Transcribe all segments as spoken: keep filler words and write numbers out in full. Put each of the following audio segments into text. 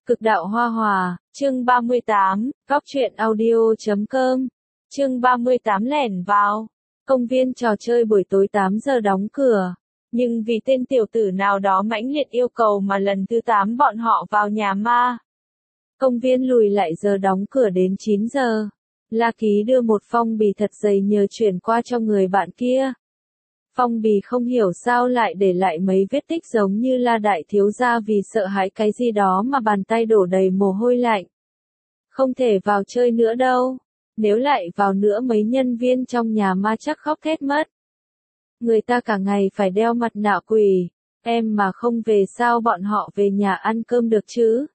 Cực đạo hoa hòa, chương ba mươi tám, góc truyện audio chấm com, chương ba mươi tám lẻn vào. Công viên trò chơi buổi tối tám giờ đóng cửa, nhưng vì tên tiểu tử nào đó mãnh liệt yêu cầu mà lần thứ tám bọn họ vào nhà ma. Công viên lùi lại giờ đóng cửa đến chín giờ. La Ký đưa một phong bì thật dày nhờ chuyển qua cho người bạn kia. Phong bì không hiểu sao lại để lại mấy vết tích giống như La đại thiếu gia vì sợ hãi cái gì đó mà bàn tay đổ đầy mồ hôi lạnh. Không thể vào chơi nữa đâu. Nếu lại vào nữa mấy nhân viên trong nhà ma chắc khóc thét mất. Người ta cả ngày phải đeo mặt nạ quỷ. Em mà không về sao bọn họ về nhà ăn cơm được chứ?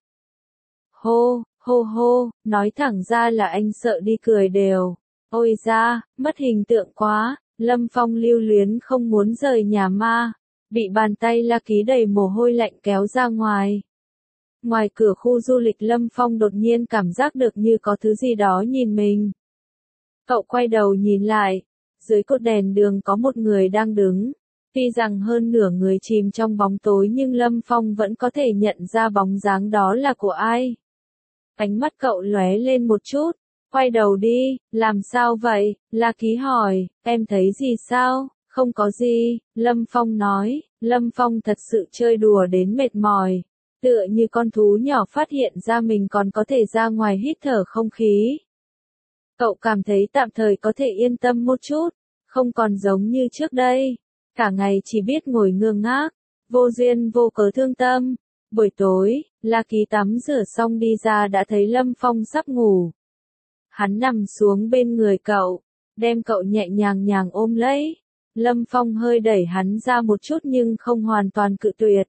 Hô, hô hô, nói thẳng ra là anh sợ đi cười đều. Ôi da, mất hình tượng quá. Lâm Phong lưu luyến không muốn rời nhà ma, bị bàn tay La Ký đầy mồ hôi lạnh kéo ra ngoài. Ngoài cửa khu du lịch Lâm Phong đột nhiên cảm giác được như có thứ gì đó nhìn mình. Cậu quay đầu nhìn lại, dưới cột đèn đường có một người đang đứng. Tuy rằng hơn nửa người chìm trong bóng tối nhưng Lâm Phong vẫn có thể nhận ra bóng dáng đó là của ai. Ánh mắt cậu lóe lên một chút. Quay đầu đi, làm sao vậy? La Ký hỏi, em thấy gì sao? Không có gì, Lâm Phong nói. Lâm Phong thật sự chơi đùa đến mệt mỏi, tựa như con thú nhỏ phát hiện ra mình còn có thể ra ngoài hít thở không khí. Cậu cảm thấy tạm thời có thể yên tâm một chút, không còn giống như trước đây, cả ngày chỉ biết ngồi ngơ ngác, vô duyên vô cớ thương tâm. Buổi tối, La Ký tắm rửa xong đi ra đã thấy Lâm Phong sắp ngủ. Hắn nằm xuống bên người cậu, đem cậu nhẹ nhàng nhàng ôm lấy. Lâm Phong hơi đẩy hắn ra một chút nhưng không hoàn toàn cự tuyệt.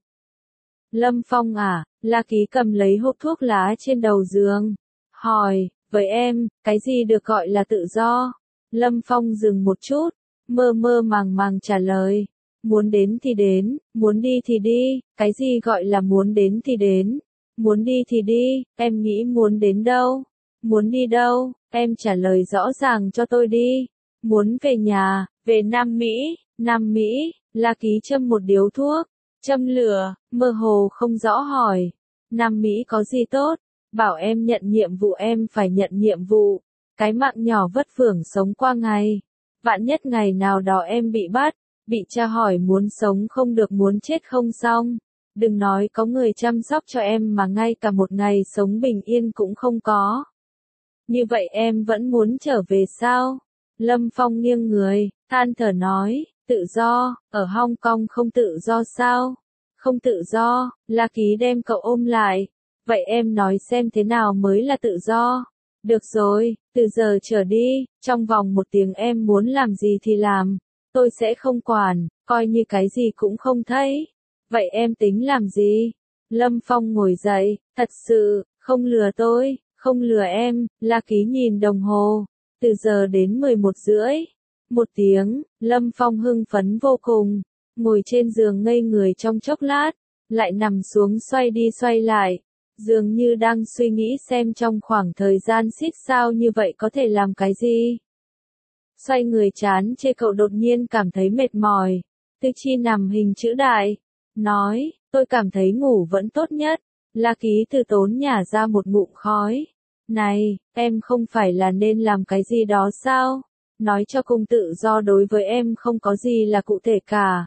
Lâm Phong à, La Ký cầm lấy hộp thuốc lá trên đầu giường. Hỏi, với em, cái gì được gọi là tự do? Lâm Phong dừng một chút, mơ mơ màng màng trả lời. Muốn đến thì đến, muốn đi thì đi, cái gì gọi là muốn đến thì đến? Muốn đi thì đi, em nghĩ muốn đến đâu? Muốn đi đâu, em trả lời rõ ràng cho tôi đi. Muốn về nhà, về Nam Mỹ, Nam Mỹ, La Ký châm một điếu thuốc, châm lửa, mơ hồ không rõ hỏi. Nam Mỹ có gì tốt? Bảo em nhận nhiệm vụ em phải nhận nhiệm vụ. Cái mạng nhỏ vất vưởng sống qua ngày. Vạn nhất ngày nào đó em bị bắt, bị tra hỏi muốn sống không được muốn chết không xong. Đừng nói có người chăm sóc cho em mà ngay cả một ngày sống bình yên cũng không có. Như vậy em vẫn muốn trở về sao? Lâm Phong nghiêng người, than thở nói, tự do, ở Hong Kong không tự do sao? Không tự do, La Ký đem cậu ôm lại. Vậy em nói xem thế nào mới là tự do? Được rồi, từ giờ trở đi, trong vòng một tiếng em muốn làm gì thì làm. Tôi sẽ không quản, coi như cái gì cũng không thấy. Vậy em tính làm gì? Lâm Phong ngồi dậy, thật sự, không lừa tôi. Không lừa em, La Ký nhìn đồng hồ, từ giờ đến mười một rưỡi, một tiếng, Lâm Phong hưng phấn vô cùng, ngồi trên giường ngây người trong chốc lát, lại nằm xuống xoay đi xoay lại, dường như đang suy nghĩ xem trong khoảng thời gian xít sao như vậy có thể làm cái gì. Xoay người chán chê cậu đột nhiên cảm thấy mệt mỏi, Tư Chi nằm hình chữ đại, nói, tôi cảm thấy ngủ vẫn tốt nhất. La Ký từ tốn nhả ra một ngụm khói. Này, em không phải là nên làm cái gì đó sao? Nói cho cùng tự do đối với em không có gì là cụ thể cả.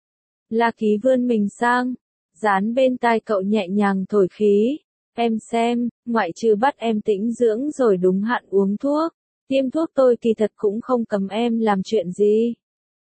La Ký vươn mình sang, dán bên tai cậu nhẹ nhàng thổi khí. Em xem, ngoại trừ bắt em tĩnh dưỡng rồi đúng hạn uống thuốc, tiêm thuốc tôi kỳ thật cũng không cấm em làm chuyện gì.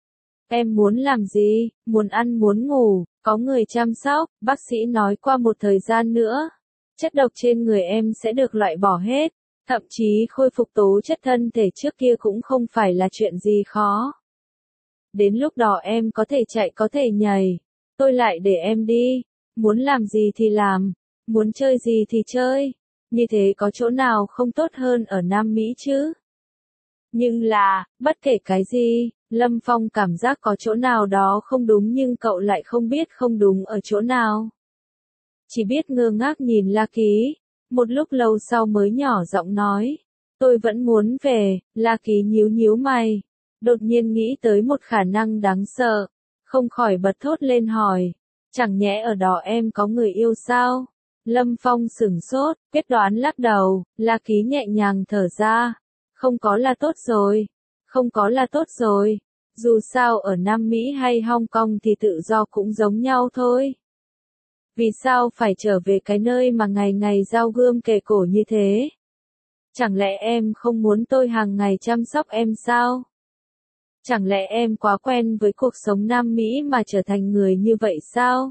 Em muốn làm gì, muốn ăn muốn ngủ, có người chăm sóc, bác sĩ nói qua một thời gian nữa, chất độc trên người em sẽ được loại bỏ hết, thậm chí khôi phục tố chất thân thể trước kia cũng không phải là chuyện gì khó. Đến lúc đó em có thể chạy có thể nhảy, tôi lại để em đi, muốn làm gì thì làm, muốn chơi gì thì chơi, như thế có chỗ nào không tốt hơn ở Nam Mỹ chứ? Nhưng là, bất kể cái gì, Lâm Phong cảm giác có chỗ nào đó không đúng nhưng cậu lại không biết không đúng ở chỗ nào. Chỉ biết ngơ ngác nhìn La Ký, một lúc lâu sau mới nhỏ giọng nói, tôi vẫn muốn về. La Ký nhíu nhíu mày, đột nhiên nghĩ tới một khả năng đáng sợ, không khỏi bật thốt lên hỏi, chẳng nhẽ ở đó em có người yêu sao? Lâm Phong sửng sốt, quyết đoán lắc đầu, La Ký nhẹ nhàng thở ra. Không có là tốt rồi. Không có là tốt rồi. Dù sao ở Nam Mỹ hay Hong Kong thì tự do cũng giống nhau thôi. Vì sao phải trở về cái nơi mà ngày ngày dao gươm kề cổ như thế? Chẳng lẽ em không muốn tôi hàng ngày chăm sóc em sao? Chẳng lẽ em quá quen với cuộc sống Nam Mỹ mà trở thành người như vậy sao?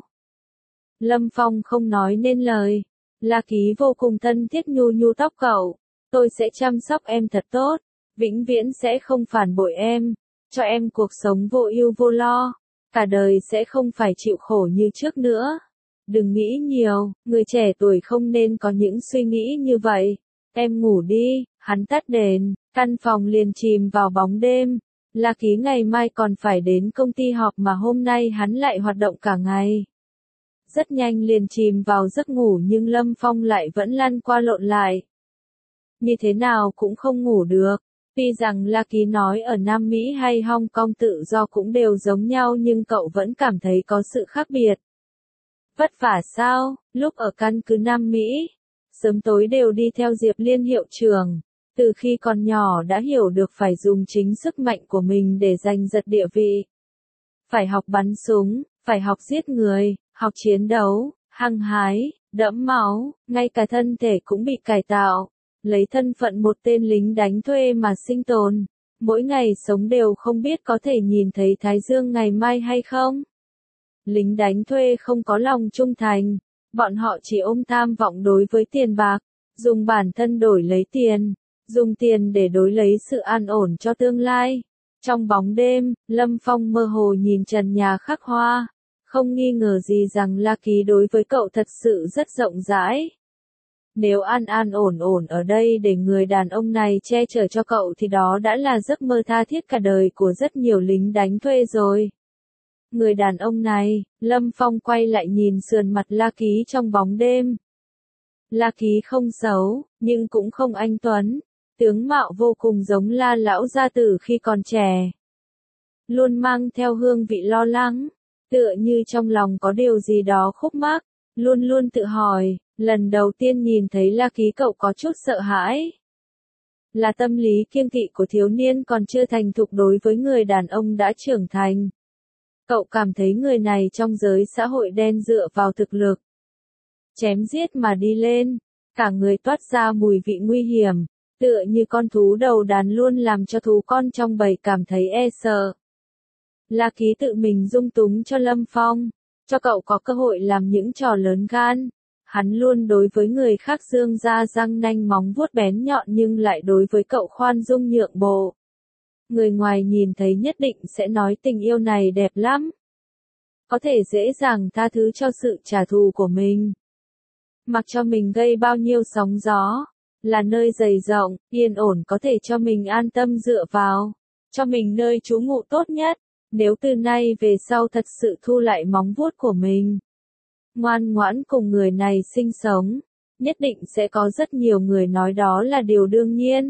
Lâm Phong không nói nên lời. La Ký vô cùng thân thiết nhu nhu tóc cậu. Tôi sẽ chăm sóc em thật tốt. Vĩnh viễn sẽ không phản bội em. Cho em cuộc sống vô ưu vô lo. Cả đời sẽ không phải chịu khổ như trước nữa. Đừng nghĩ nhiều, người trẻ tuổi không nên có những suy nghĩ như vậy. Em ngủ đi, hắn tắt đèn, căn phòng liền chìm vào bóng đêm. La Ký ngày mai còn phải đến công ty họp mà hôm nay hắn lại hoạt động cả ngày. Rất nhanh liền chìm vào giấc ngủ nhưng Lâm Phong lại vẫn lăn qua lộn lại. Như thế nào cũng không ngủ được. Tuy rằng La Ký nói ở Nam Mỹ hay Hong Kong tự do cũng đều giống nhau nhưng cậu vẫn cảm thấy có sự khác biệt. Vất vả sao? Lúc ở căn cứ Nam Mỹ, sớm tối đều đi theo Diệp Liên hiệu trưởng. Từ khi còn nhỏ đã hiểu được phải dùng chính sức mạnh của mình để giành giật địa vị. Phải học bắn súng, phải học giết người, học chiến đấu, hăng hái, đẫm máu, ngay cả thân thể cũng bị cải tạo. Lấy thân phận một tên lính đánh thuê mà sinh tồn. Mỗi ngày sống đều không biết có thể nhìn thấy Thái Dương ngày mai hay không. Lính đánh thuê không có lòng trung thành. Bọn họ chỉ ôm tham vọng đối với tiền bạc. Dùng bản thân đổi lấy tiền. Dùng tiền để đối lấy sự an ổn cho tương lai. Trong bóng đêm, Lâm Phong mơ hồ nhìn trần nhà khắc hoa. Không nghi ngờ gì rằng La Ký đối với cậu thật sự rất rộng rãi. Nếu an an ổn ổn ở đây để người đàn ông này che chở cho cậu thì đó đã là giấc mơ tha thiết cả đời của rất nhiều lính đánh thuê rồi. Người đàn ông này, Lâm Phong quay lại nhìn sườn mặt La Ký trong bóng đêm. La Ký không xấu, nhưng cũng không anh tuấn. Tướng mạo vô cùng giống La lão gia tử khi còn trẻ. Luôn mang theo hương vị lo lắng, tựa như trong lòng có điều gì đó khúc mắc, luôn luôn tự hỏi. Lần đầu tiên nhìn thấy La Ký cậu có chút sợ hãi. Là tâm lý kiêng kỵ của thiếu niên còn chưa thành thục đối với người đàn ông đã trưởng thành. Cậu cảm thấy người này trong giới xã hội đen dựa vào thực lực. Chém giết mà đi lên, cả người toát ra mùi vị nguy hiểm, tựa như con thú đầu đàn luôn làm cho thú con trong bầy cảm thấy e sợ. La Ký tự mình dung túng cho Lâm Phong, cho cậu có cơ hội làm những trò lớn gan. Hắn luôn đối với người khác dương ra răng nanh móng vuốt bén nhọn nhưng lại đối với cậu khoan dung nhượng bộ. Người ngoài nhìn thấy nhất định sẽ nói tình yêu này đẹp lắm. Có thể dễ dàng tha thứ cho sự trả thù của mình. Mặc cho mình gây bao nhiêu sóng gió, là nơi dày rộng, yên ổn có thể cho mình an tâm dựa vào. Cho mình nơi trú ngụ tốt nhất, nếu từ nay về sau thật sự thu lại móng vuốt của mình. Ngoan ngoãn cùng người này sinh sống, nhất định sẽ có rất nhiều người nói đó là điều đương nhiên.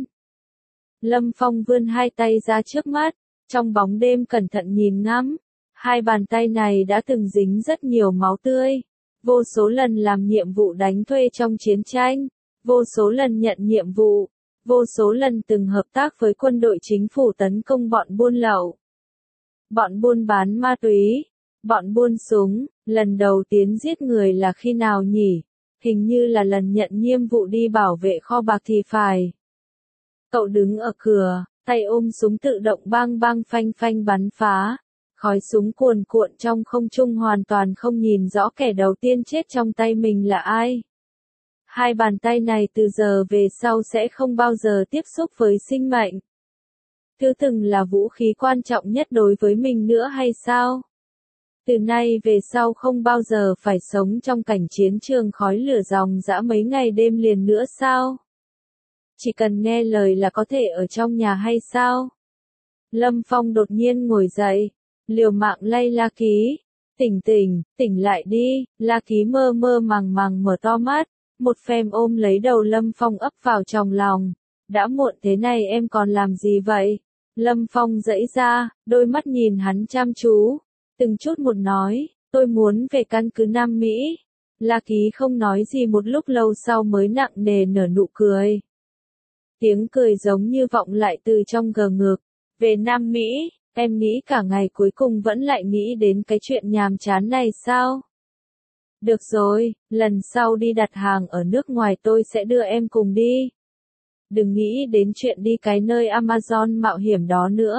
Lâm Phong vươn hai tay ra trước mắt, trong bóng đêm cẩn thận nhìn ngắm, hai bàn tay này đã từng dính rất nhiều máu tươi, vô số lần làm nhiệm vụ đánh thuê trong chiến tranh, vô số lần nhận nhiệm vụ, vô số lần từng hợp tác với quân đội chính phủ tấn công bọn buôn lậu, bọn buôn bán ma túy, bọn buôn súng. Lần đầu tiên giết người là khi nào nhỉ? Hình như là lần nhận nhiệm vụ đi bảo vệ kho bạc thì phải. Cậu đứng ở cửa, tay ôm súng tự động bang bang phanh phanh bắn phá. Khói súng cuồn cuộn trong không trung hoàn toàn không nhìn rõ kẻ đầu tiên chết trong tay mình là ai. Hai bàn tay này từ giờ về sau sẽ không bao giờ tiếp xúc với sinh mệnh. Thứ từng là vũ khí quan trọng nhất đối với mình nữa hay sao? Từ nay về sau không bao giờ phải sống trong cảnh chiến trường khói lửa ròng rã mấy ngày đêm liền nữa sao? Chỉ cần nghe lời là có thể ở trong nhà hay sao? Lâm Phong đột nhiên ngồi dậy, liều mạng lay La Ký. Tỉnh tỉnh, tỉnh lại đi. La Ký mơ mơ màng màng mở to mắt, một phen ôm lấy đầu Lâm Phong ấp vào trong lòng. Đã muộn thế này em còn làm gì vậy? Lâm Phong giãy ra, đôi mắt nhìn hắn chăm chú. Từng chút một nói, tôi muốn về căn cứ Nam Mỹ. La Ký không nói gì một lúc lâu sau mới nặng nề nở nụ cười. Tiếng cười giống như vọng lại từ trong gờ ngực. Về Nam Mỹ, em nghĩ cả ngày cuối cùng vẫn lại nghĩ đến cái chuyện nhàm chán này sao? Được rồi, lần sau đi đặt hàng ở nước ngoài tôi sẽ đưa em cùng đi. Đừng nghĩ đến chuyện đi cái nơi Amazon mạo hiểm đó nữa.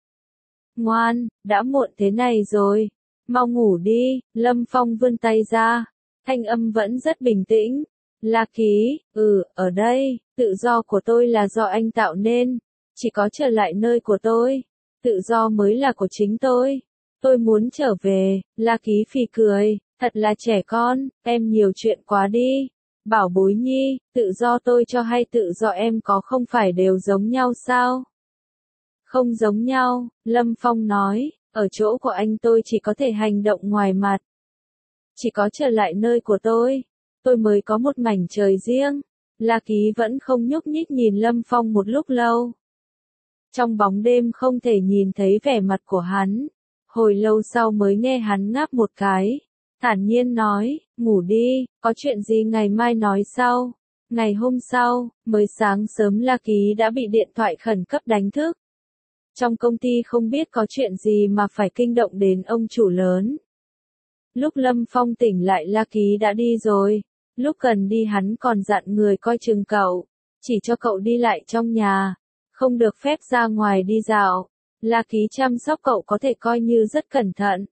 Ngoan, đã muộn thế này rồi. Mau ngủ đi, Lâm Phong vươn tay ra. Thanh âm vẫn rất bình tĩnh. La Ký, ừ, ở đây, tự do của tôi là do anh tạo nên. Chỉ có trở lại nơi của tôi. Tự do mới là của chính tôi. Tôi muốn trở về, La Ký phì cười. Thật là trẻ con, em nhiều chuyện quá đi. Bảo bối nhi, tự do tôi cho hay tự do em có không phải đều giống nhau sao? Không giống nhau, Lâm Phong nói, ở chỗ của anh tôi chỉ có thể hành động ngoài mặt. Chỉ có trở lại nơi của tôi, tôi mới có một mảnh trời riêng. La Ký vẫn không nhúc nhích nhìn Lâm Phong một lúc lâu. Trong bóng đêm không thể nhìn thấy vẻ mặt của hắn. Hồi lâu sau mới nghe hắn ngáp một cái. Thản nhiên nói, ngủ đi, có chuyện gì ngày mai nói sau. Ngày hôm sau, mới sáng sớm La Ký đã bị điện thoại khẩn cấp đánh thức. Trong công ty không biết có chuyện gì mà phải kinh động đến ông chủ lớn. Lúc Lâm Phong tỉnh lại La Ký đã đi rồi. Lúc cần đi hắn còn dặn người coi chừng cậu. Chỉ cho cậu đi lại trong nhà. Không được phép ra ngoài đi dạo. La Ký chăm sóc cậu có thể coi như rất cẩn thận.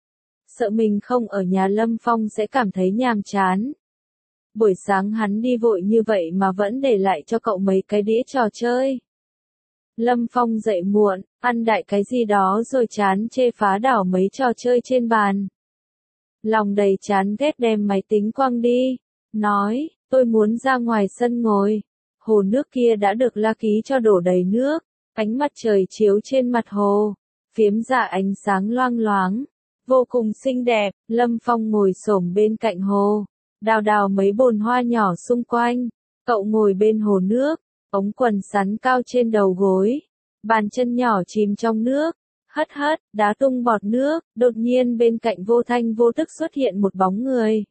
Sợ mình không ở nhà Lâm Phong sẽ cảm thấy nhàm chán. Buổi sáng hắn đi vội như vậy mà vẫn để lại cho cậu mấy cái đĩa trò chơi. Lâm Phong dậy muộn, ăn đại cái gì đó rồi chán chê phá đảo mấy trò chơi trên bàn. Lòng đầy chán ghét đem máy tính quăng đi. Nói, tôi muốn ra ngoài sân ngồi. Hồ nước kia đã được La Ký cho đổ đầy nước. Ánh mặt trời chiếu trên mặt hồ. Phiếm ra ánh sáng loang loáng. Vô cùng xinh đẹp, Lâm Phong ngồi xổm bên cạnh hồ. Đào đào mấy bồn hoa nhỏ xung quanh. Cậu ngồi bên hồ nước. Ống quần sắn cao trên đầu gối. Bàn chân nhỏ chìm trong nước. Hất hất, đá tung bọt nước. Đột nhiên bên cạnh vô thanh vô tức xuất hiện một bóng người.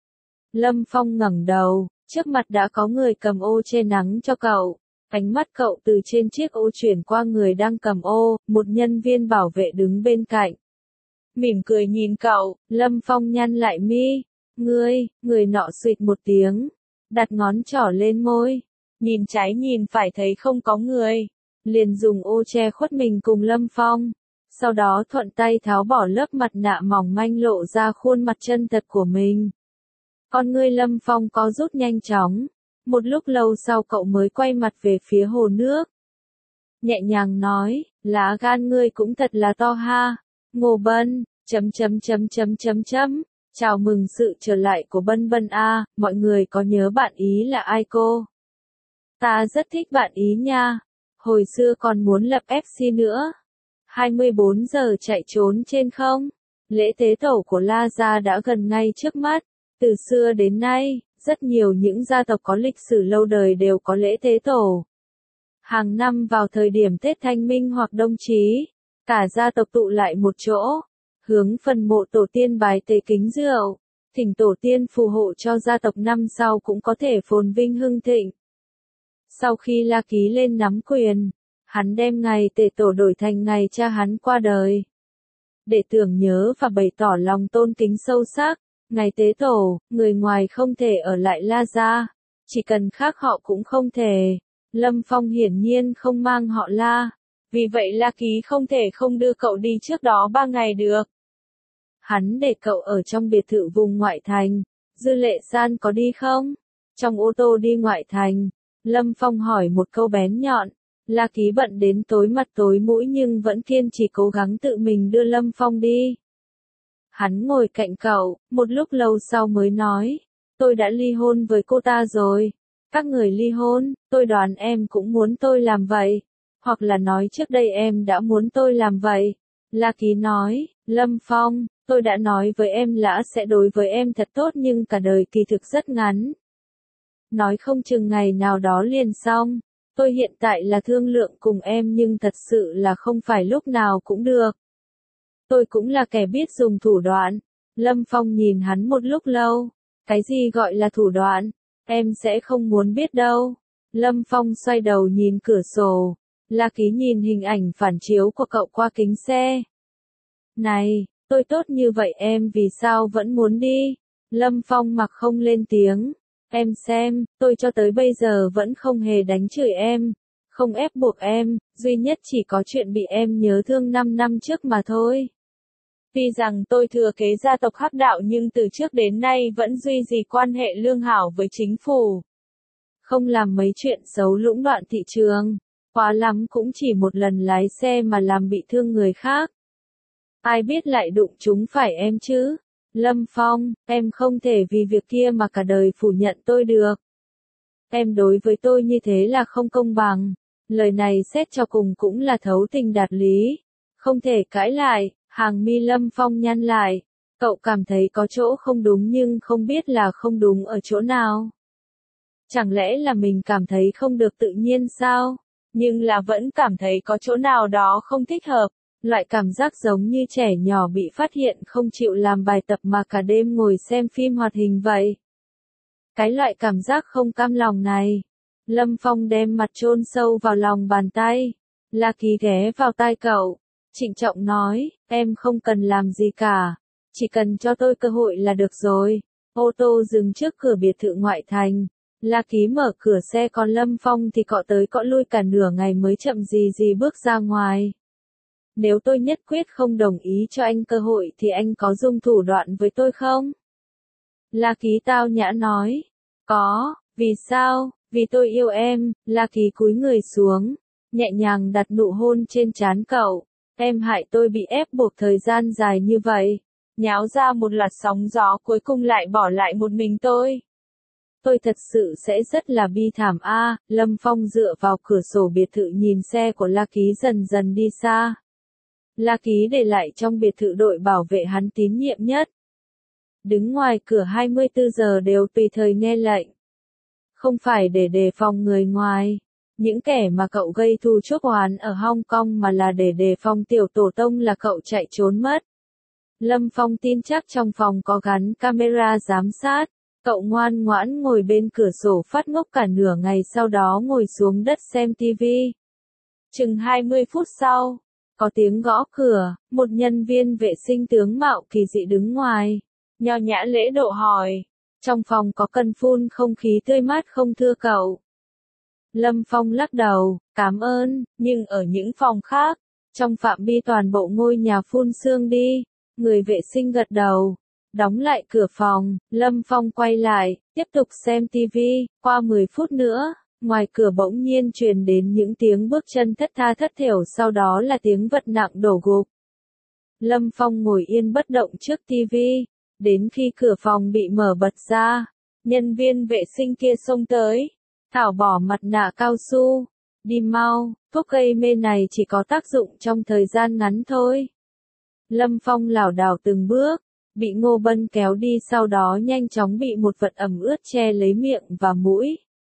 Lâm Phong ngẩng đầu. Trước mặt đã có người cầm ô che nắng cho cậu. Ánh mắt cậu từ trên chiếc ô chuyển qua người đang cầm ô. Một nhân viên bảo vệ đứng bên cạnh. Mỉm cười nhìn cậu, Lâm Phong nhăn lại mi. Ngươi, người nọ xụt một tiếng. Đặt ngón trỏ lên môi. Nhìn trái nhìn phải thấy không có người. Liền dùng ô che khuất mình cùng Lâm Phong. Sau đó thuận tay tháo bỏ lớp mặt nạ mỏng manh lộ ra khuôn mặt chân thật của mình. Con ngươi Lâm Phong có rút nhanh chóng. Một lúc lâu sau cậu mới quay mặt về phía hồ nước. Nhẹ nhàng nói, lá gan ngươi cũng thật là to ha. Ngô Bân, chấm chấm chấm chấm chấm chấm. Chào mừng sự trở lại của Bân Bân a, mọi người có nhớ bạn ý là ai cô? Ta rất thích bạn ý nha. Hồi xưa còn muốn lập ép xê nữa. hai mươi bốn giờ chạy trốn trên không? Lễ tế tổ của La gia đã gần ngay trước mắt. Từ xưa đến nay, rất nhiều những gia tộc có lịch sử lâu đời đều có lễ tế tổ. Hàng năm vào thời điểm Tết Thanh Minh hoặc Đông Chí, cả gia tộc tụ lại một chỗ, hướng phần mộ tổ tiên bài tế kính rượu, thỉnh tổ tiên phù hộ cho gia tộc năm sau cũng có thể phồn vinh hưng thịnh. Sau khi La Ký lên nắm quyền, hắn đem ngày tề tổ đổi thành ngày cha hắn qua đời. Để tưởng nhớ và bày tỏ lòng tôn kính sâu sắc, ngày tế tổ, người ngoài không thể ở lại La gia, chỉ cần khác họ cũng không thể. Lâm Phong hiển nhiên không mang họ La, vì vậy La Ký không thể không đưa cậu đi trước đó ba ngày được. Hắn để cậu ở trong biệt thự vùng ngoại thành. Dư Lệ San có đi không? Trong ô tô đi ngoại thành, Lâm Phong hỏi một câu bén nhọn. La Ký bận đến tối mặt tối mũi nhưng vẫn kiên trì cố gắng tự mình đưa Lâm Phong đi. Hắn ngồi cạnh cậu, một lúc lâu sau mới nói, tôi đã ly hôn với cô ta rồi. Các người ly hôn, tôi đoán em cũng muốn tôi làm vậy. Hoặc là nói trước đây em đã muốn tôi làm vậy. La Ký nói, Lâm Phong, tôi đã nói với em là sẽ đối với em thật tốt nhưng cả đời kỳ thực rất ngắn. Nói không chừng ngày nào đó liền xong. Tôi hiện tại là thương lượng cùng em nhưng thật sự là không phải lúc nào cũng được. Tôi cũng là kẻ biết dùng thủ đoạn. Lâm Phong nhìn hắn một lúc lâu. Cái gì gọi là thủ đoạn? Em sẽ không muốn biết đâu. Lâm Phong xoay đầu nhìn cửa sổ. La Ký nhìn hình ảnh phản chiếu của cậu qua kính xe. Này, tôi tốt như vậy em vì sao vẫn muốn đi? Lâm Phong mặc không lên tiếng. Em xem, tôi cho tới bây giờ vẫn không hề đánh chửi em, không ép buộc em, duy nhất chỉ có chuyện bị em nhớ thương năm năm trước mà thôi. Tuy rằng tôi thừa kế gia tộc Hắc Đạo nhưng từ trước đến nay vẫn duy trì quan hệ lương hảo với chính phủ. Không làm mấy chuyện xấu lũng đoạn thị trường, quá lắm cũng chỉ một lần lái xe mà làm bị thương người khác. Ai biết lại đụng chúng phải em chứ? Lâm Phong, em không thể vì việc kia mà cả đời phủ nhận tôi được. Em đối với tôi như thế là không công bằng. Lời này xét cho cùng cũng là thấu tình đạt lý. Không thể cãi lại, hàng mi Lâm Phong nhăn lại. Cậu cảm thấy có chỗ không đúng nhưng không biết là không đúng ở chỗ nào. Chẳng lẽ là mình cảm thấy không được tự nhiên sao? Nhưng là vẫn cảm thấy có chỗ nào đó không thích hợp. Loại cảm giác giống như trẻ nhỏ bị phát hiện không chịu làm bài tập mà cả đêm ngồi xem phim hoạt hình vậy. Cái loại cảm giác không cam lòng này. Lâm Phong đem mặt chôn sâu vào lòng bàn tay. La Ký ghé vào tai cậu. Trịnh trọng nói, em không cần làm gì cả. Chỉ cần cho tôi cơ hội là được rồi. Ô tô dừng trước cửa biệt thự ngoại thành. La Ký mở cửa xe còn Lâm Phong thì cọ tới cọ lui cả nửa ngày mới chậm gì gì bước ra ngoài. Nếu tôi nhất quyết không đồng ý cho anh cơ hội thì anh có dùng thủ đoạn với tôi không? La Ký tao nhã nói. Có, vì sao? Vì tôi yêu em. La Ký cúi người xuống, nhẹ nhàng đặt nụ hôn trên trán cậu. Em hại tôi bị ép buộc thời gian dài như vậy. Nháo ra một loạt sóng gió cuối cùng lại bỏ lại một mình tôi. Tôi thật sự sẽ rất là bi thảm a. À, Lâm Phong dựa vào cửa sổ biệt thự nhìn xe của La Ký dần dần đi xa. La Ký để lại trong biệt thự đội bảo vệ hắn tín nhiệm nhất. Đứng ngoài cửa hai mươi tư giờ đều tùy thời nghe lệnh. Không phải để đề phòng người ngoài. Những kẻ mà cậu gây thù chuốc oán ở Hong Kong mà là để đề phòng tiểu tổ tông là cậu chạy trốn mất. Lâm Phong tin chắc trong phòng có gắn camera giám sát. Cậu ngoan ngoãn ngồi bên cửa sổ phát ngốc cả nửa ngày sau đó ngồi xuống đất xem tivi. Chừng hai mươi phút sau, có tiếng gõ cửa, một nhân viên vệ sinh tướng mạo kỳ dị đứng ngoài. Nho nhã lễ độ hỏi, trong phòng có cần phun không khí tươi mát không thưa cậu? Lâm Phong lắc đầu, cảm ơn, nhưng ở những phòng khác, trong phạm vi toàn bộ ngôi nhà phun sương đi. Người vệ sinh gật đầu, đóng lại cửa phòng, Lâm Phong quay lại, tiếp tục xem tivi. Qua mười phút nữa, ngoài cửa bỗng nhiên truyền đến những tiếng bước chân thất tha thất thểu, sau đó là tiếng vật nặng đổ gục. Lâm Phong ngồi yên bất động trước tivi, đến khi cửa phòng bị mở bật ra, nhân viên vệ sinh kia xông tới, thảo bỏ mặt nạ cao su, đi mau, thuốc gây mê này chỉ có tác dụng trong thời gian ngắn thôi. Lâm Phong lảo đảo từng bước, bị Ngô Bân kéo đi sau đó nhanh chóng bị một vật ẩm ướt che lấy miệng và mũi.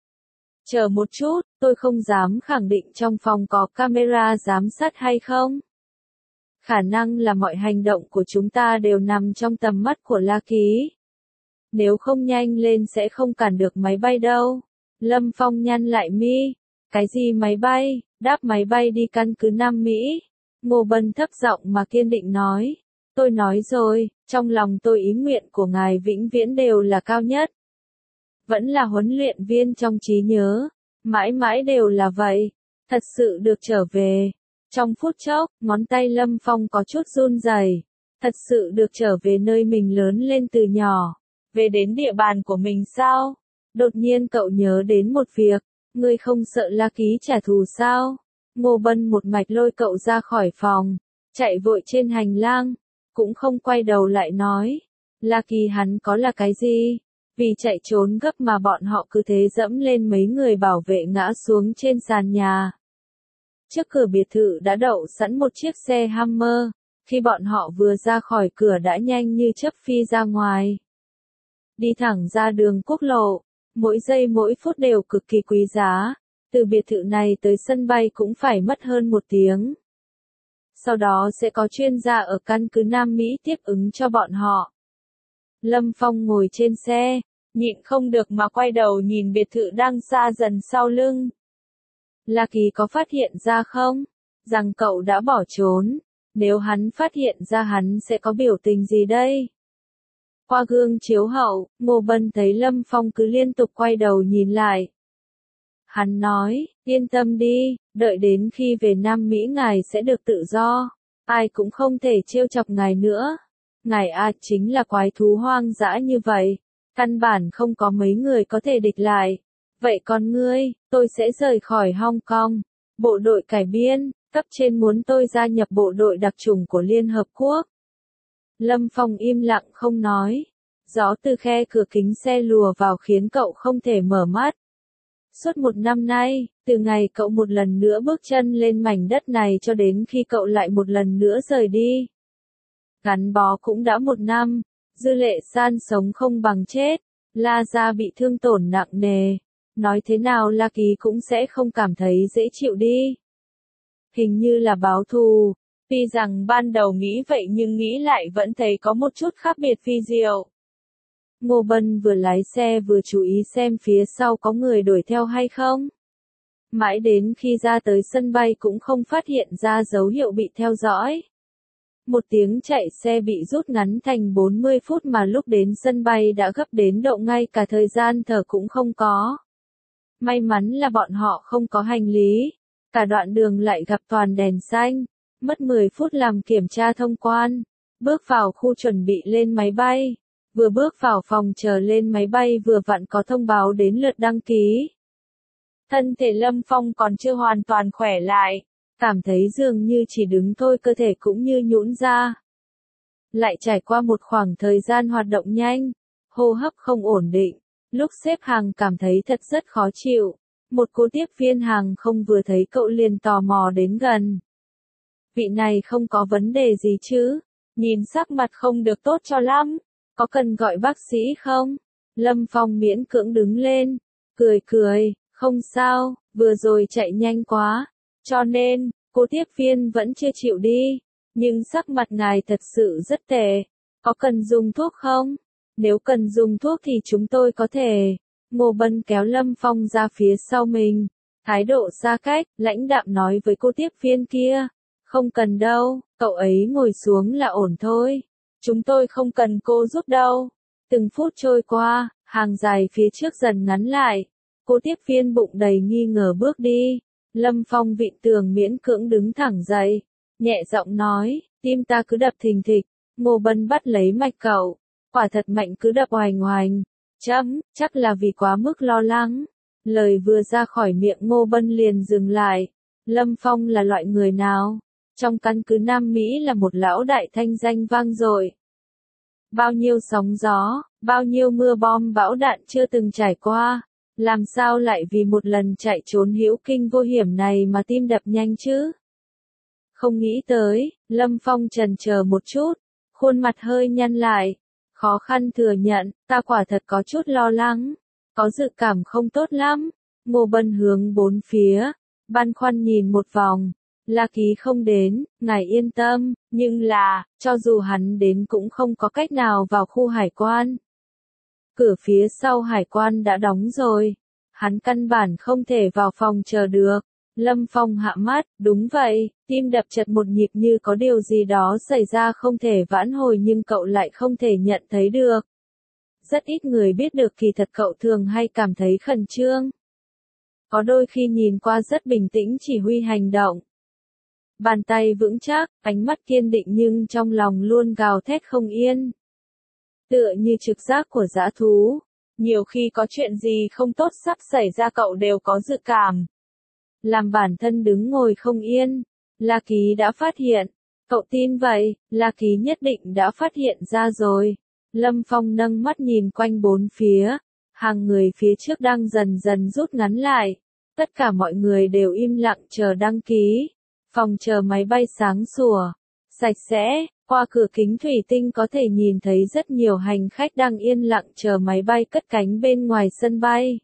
Chờ một chút, tôi không dám khẳng định trong phòng có camera giám sát hay không. Khả năng là mọi hành động của chúng ta đều nằm trong tầm mắt của La Ký. Nếu không nhanh lên sẽ không cản được máy bay đâu. Lâm Phong nhăn lại mi. Cái gì máy bay? Đáp máy bay đi căn cứ Nam Mỹ. Ngô Bân thấp giọng mà kiên định nói. Tôi nói rồi, trong lòng tôi ý nguyện của ngài vĩnh viễn đều là cao nhất. Vẫn là huấn luyện viên trong trí nhớ. Mãi mãi đều là vậy. Thật sự được trở về. Trong phút chốc, ngón tay Lâm Phong có chút run rẩy. Thật sự được trở về nơi mình lớn lên từ nhỏ. Về đến địa bàn của mình sao? Đột nhiên cậu nhớ đến một việc. Ngươi không sợ La Ký trả thù sao? Ngô Bân một mạch lôi cậu ra khỏi phòng. Chạy vội trên hành lang. Cũng không quay đầu lại nói. La Ký hắn có là cái gì? Vì chạy trốn gấp mà bọn họ cứ thế dẫm lên mấy người bảo vệ ngã xuống trên sàn nhà. Trước cửa biệt thự đã đậu sẵn một chiếc xe Hummer. Khi bọn họ vừa ra khỏi cửa đã nhanh như chớp phi ra ngoài. Đi thẳng ra đường quốc lộ. Mỗi giây mỗi phút đều cực kỳ quý giá. Từ biệt thự này tới sân bay cũng phải mất hơn một tiếng. Sau đó sẽ có chuyên gia ở căn cứ Nam Mỹ tiếp ứng cho bọn họ. Lâm Phong ngồi trên xe, nhịn không được mà quay đầu nhìn biệt thự đang xa dần sau lưng. La Kỳ có phát hiện ra không? Rằng cậu đã bỏ trốn. Nếu hắn phát hiện ra hắn sẽ có biểu tình gì đây? Qua gương chiếu hậu, Ngô Bân thấy Lâm Phong cứ liên tục quay đầu nhìn lại. Hắn nói, yên tâm đi, đợi đến khi về Nam Mỹ ngài sẽ được tự do. Ai cũng không thể trêu chọc ngài nữa. Ngài A chính là quái thú hoang dã như vậy. Căn bản không có mấy người có thể địch lại. Vậy còn ngươi, tôi sẽ rời khỏi Hong Kong. Bộ đội cải biên, cấp trên muốn tôi gia nhập bộ đội đặc chủng của Liên Hợp Quốc. Lâm Phong im lặng không nói. Gió từ khe cửa kính xe lùa vào khiến cậu không thể mở mắt. Suốt một năm nay, từ ngày cậu một lần nữa bước chân lên mảnh đất này cho đến khi cậu lại một lần nữa rời đi. Gắn bó cũng đã một năm, Dư Lệ San sống không bằng chết, La Gia bị thương tổn nặng nề. Nói thế nào La Kỳ cũng sẽ không cảm thấy dễ chịu đi. Hình như là báo thù, tuy rằng ban đầu nghĩ vậy nhưng nghĩ lại vẫn thấy có một chút khác biệt phi diệu. Ngô Bân vừa lái xe vừa chú ý xem phía sau có người đuổi theo hay không. Mãi đến khi ra tới sân bay cũng không phát hiện ra dấu hiệu bị theo dõi. Một tiếng chạy xe bị rút ngắn thành bốn mươi phút mà lúc đến sân bay đã gấp đến độ ngay cả thời gian thở cũng không có. May mắn là bọn họ không có hành lý. Cả đoạn đường lại gặp toàn đèn xanh. Mất mười phút làm kiểm tra thông quan. Bước vào khu chuẩn bị lên máy bay. Vừa bước vào phòng chờ lên máy bay vừa vặn có thông báo đến lượt đăng ký. Thân thể Lâm Phong còn chưa hoàn toàn khỏe lại. Cảm thấy dường như chỉ đứng thôi cơ thể cũng như nhũn ra. Lại trải qua một khoảng thời gian hoạt động nhanh. Hô hấp không ổn định. Lúc xếp hàng cảm thấy thật rất khó chịu. Một cô tiếp viên hàng không vừa thấy cậu liền tò mò đến gần. Vị này không có vấn đề gì chứ? Nhìn sắc mặt không được tốt cho lắm. Có cần gọi bác sĩ không? Lâm Phong miễn cưỡng đứng lên. Cười cười, không sao, vừa rồi chạy nhanh quá. Cho nên, cô tiếp viên vẫn chưa chịu đi. Nhưng sắc mặt ngài thật sự rất tệ. Có cần dùng thuốc không? Nếu cần dùng thuốc thì chúng tôi có thể. Ngô Bân kéo Lâm Phong ra phía sau mình. Thái độ xa cách, lãnh đạm nói với cô tiếp viên kia. Không cần đâu, cậu ấy ngồi xuống là ổn thôi. Chúng tôi không cần cô giúp đâu. Từng phút trôi qua, hàng dài phía trước dần ngắn lại. Cô tiếp viên bụng đầy nghi ngờ bước đi. Lâm Phong vịn tường miễn cưỡng đứng thẳng dậy. Nhẹ giọng nói, tim ta cứ đập thình thịch. Ngô Bân bắt lấy mạch cậu. Quả thật mạnh cứ đập oành oành. Chấm, chắc là vì quá mức lo lắng. Lời vừa ra khỏi miệng Ngô Bân liền dừng lại. Lâm Phong là loại người nào? Trong căn cứ Nam Mỹ là một lão đại thanh danh vang dội. Bao nhiêu sóng gió, bao nhiêu mưa bom bão đạn chưa từng trải qua. Làm sao lại vì một lần chạy trốn hữu kinh vô hiểm này mà tim đập nhanh chứ? Không nghĩ tới, Lâm Phong chần chờ một chút, khuôn mặt hơi nhăn lại. Khó khăn thừa nhận, ta quả thật có chút lo lắng, có dự cảm không tốt lắm. Ngô Bân hướng bốn phía, băn khoăn nhìn một vòng. La Ký không đến, ngài yên tâm, nhưng là, cho dù hắn đến cũng không có cách nào vào khu hải quan. Cửa phía sau hải quan đã đóng rồi, hắn căn bản không thể vào phòng chờ được. Lâm Phong hạ mắt, đúng vậy, tim đập chật một nhịp như có điều gì đó xảy ra không thể vãn hồi nhưng cậu lại không thể nhận thấy được. Rất ít người biết được kỳ thật cậu thường hay cảm thấy khẩn trương. Có đôi khi nhìn qua rất bình tĩnh chỉ huy hành động. Bàn tay vững chắc, ánh mắt kiên định nhưng trong lòng luôn gào thét không yên. Tựa như trực giác của dã thú, nhiều khi có chuyện gì không tốt sắp xảy ra cậu đều có dự cảm. Làm bản thân đứng ngồi không yên, La Ký đã phát hiện. Cậu tin vậy, La Ký nhất định đã phát hiện ra rồi. Lâm Phong nâng mắt nhìn quanh bốn phía, hàng người phía trước đang dần dần rút ngắn lại. Tất cả mọi người đều im lặng chờ đăng ký. Phòng chờ máy bay sáng sủa, sạch sẽ, qua cửa kính thủy tinh có thể nhìn thấy rất nhiều hành khách đang yên lặng chờ máy bay cất cánh bên ngoài sân bay.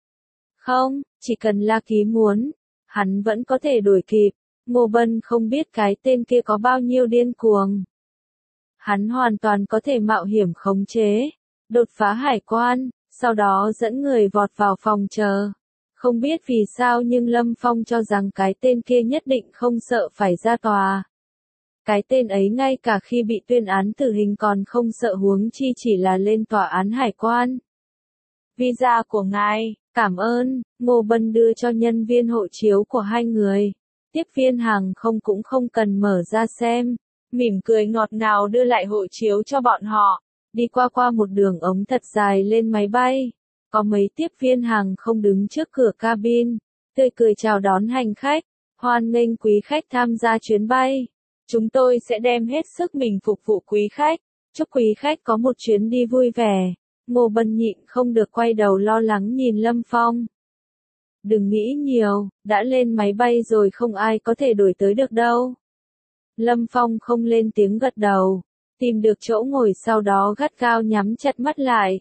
Không, chỉ cần La Ký muốn, hắn vẫn có thể đuổi kịp. Ngô Bân không biết cái tên kia có bao nhiêu điên cuồng. Hắn hoàn toàn có thể mạo hiểm khống chế, đột phá hải quan, sau đó dẫn người vọt vào phòng chờ. Không biết vì sao nhưng Lâm Phong cho rằng cái tên kia nhất định không sợ phải ra tòa. Cái tên ấy ngay cả khi bị tuyên án tử hình còn không sợ, huống chi chỉ là lên tòa án hải quan. Visa của ngài, cảm ơn. Ngô Bân đưa cho nhân viên hộ chiếu của hai người. Tiếp viên hàng không cũng không cần mở ra xem, mỉm cười ngọt ngào đưa lại hộ chiếu cho bọn họ. Đi qua qua một đường ống thật dài lên máy bay. Có mấy tiếp viên hàng không đứng trước cửa cabin, tươi cười chào đón hành khách, hoan nghênh quý khách tham gia chuyến bay. Chúng tôi sẽ đem hết sức mình phục vụ quý khách, chúc quý khách có một chuyến đi vui vẻ. Ngô Bân nhịn không được quay đầu lo lắng nhìn Lâm Phong. Đừng nghĩ nhiều, đã lên máy bay rồi không ai có thể đuổi tới được đâu. Lâm Phong không lên tiếng gật đầu, tìm được chỗ ngồi sau đó gắt gao nhắm chặt mắt lại.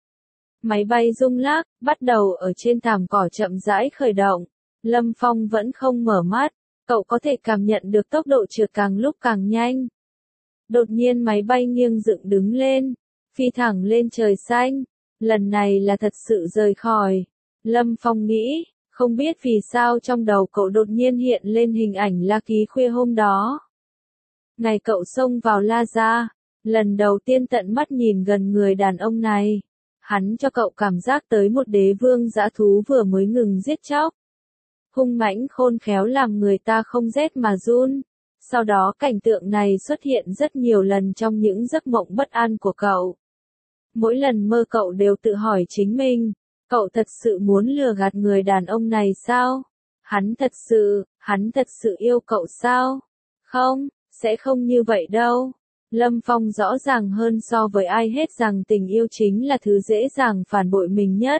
Máy bay rung lắc, bắt đầu ở trên thảm cỏ chậm rãi khởi động. Lâm Phong vẫn không mở mắt, cậu có thể cảm nhận được tốc độ trượt càng lúc càng nhanh. Đột nhiên máy bay nghiêng dựng đứng lên, phi thẳng lên trời xanh. Lần này là thật sự rời khỏi. Lâm Phong nghĩ, không biết vì sao trong đầu cậu đột nhiên hiện lên hình ảnh La Ký khuya hôm đó. Ngày cậu xông vào La Gia, lần đầu tiên tận mắt nhìn gần người đàn ông này. Hắn cho cậu cảm giác tới một đế vương dã thú vừa mới ngừng giết chóc. Hung mãnh khôn khéo làm người ta không rét mà run. Sau đó cảnh tượng này xuất hiện rất nhiều lần trong những giấc mộng bất an của cậu. Mỗi lần mơ cậu đều tự hỏi chính mình, cậu thật sự muốn lừa gạt người đàn ông này sao? Hắn thật sự, hắn thật sự yêu cậu sao? Không, sẽ không như vậy đâu. Lâm Phong rõ ràng hơn so với ai hết rằng tình yêu chính là thứ dễ dàng phản bội mình nhất.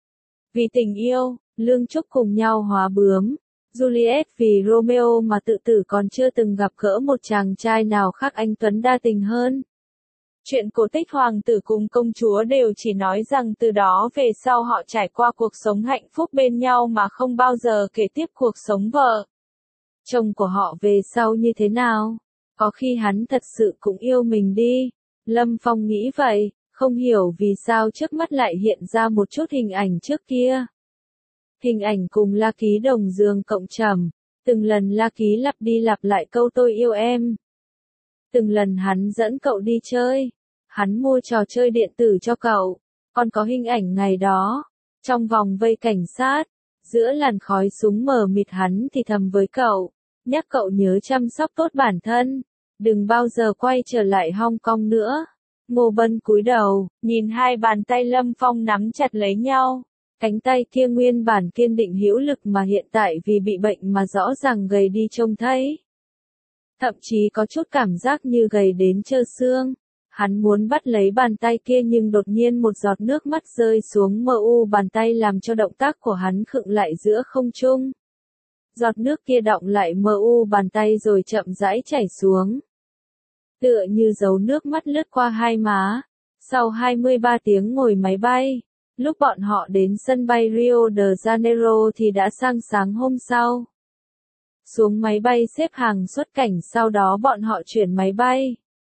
Vì tình yêu, Lương Trúc cùng nhau hóa bướm. Juliet vì Romeo mà tự tử còn chưa từng gặp gỡ một chàng trai nào khác anh tuấn đa tình hơn. Chuyện cổ tích hoàng tử cùng công chúa đều chỉ nói rằng từ đó về sau họ trải qua cuộc sống hạnh phúc bên nhau mà không bao giờ kể tiếp cuộc sống vợ chồng của họ về sau như thế nào. Có khi hắn thật sự cũng yêu mình đi. Lâm Phong nghĩ vậy, không hiểu vì sao trước mắt lại hiện ra một chút hình ảnh trước kia. Hình ảnh cùng La Ký đồng giường cộng trầm, từng lần La Ký lặp đi lặp lại câu tôi yêu em. Từng lần hắn dẫn cậu đi chơi, hắn mua trò chơi điện tử cho cậu, còn có hình ảnh ngày đó, trong vòng vây cảnh sát, giữa làn khói súng mờ mịt hắn thì thầm với cậu, nhắc cậu nhớ chăm sóc tốt bản thân, đừng bao giờ quay trở lại Hong Kong nữa. Ngô Bân cúi đầu, nhìn hai bàn tay Lâm Phong nắm chặt lấy nhau. Cánh tay kia nguyên bản kiên định hữu lực mà hiện tại vì bị bệnh mà rõ ràng gầy đi trông thấy. Thậm chí có chút cảm giác như gầy đến trơ xương. Hắn muốn bắt lấy bàn tay kia nhưng đột nhiên một giọt nước mắt rơi xuống mờ u bàn tay làm cho động tác của hắn khựng lại giữa không trung. Giọt nước kia đọng lại mờ u bàn tay rồi chậm rãi chảy xuống. Tựa như dấu nước mắt lướt qua hai má. Sau hai mươi ba tiếng ngồi máy bay, lúc bọn họ đến sân bay Rio de Janeiro thì đã sang sáng hôm sau. Xuống máy bay xếp hàng xuất cảnh, sau đó bọn họ chuyển máy bay.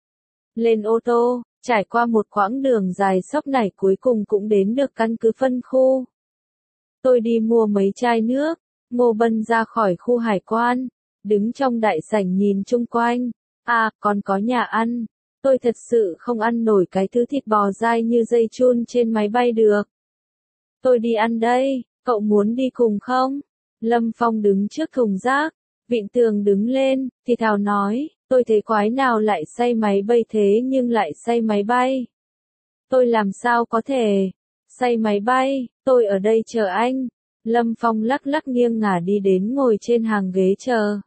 Lên ô tô, trải qua một quãng đường dài sóc nảy cuối cùng cũng đến được căn cứ phân khu. Tôi đi mua mấy chai nước. Ngô Bân ra khỏi khu hải quan, đứng trong đại sảnh nhìn chung quanh. À, còn có nhà ăn. Tôi thật sự không ăn nổi cái thứ thịt bò dai như dây chun trên máy bay được. Tôi đi ăn đây, cậu muốn đi cùng không? Lâm Phong đứng trước thùng rác, vịn tường đứng lên, thì thào nói, tôi thấy quái nào lại say máy bay thế nhưng lại say máy bay. Tôi làm sao có thể say máy bay, tôi ở đây chờ anh. Lâm Phong lắc lắc nghiêng ngả đi đến ngồi trên hàng ghế chờ.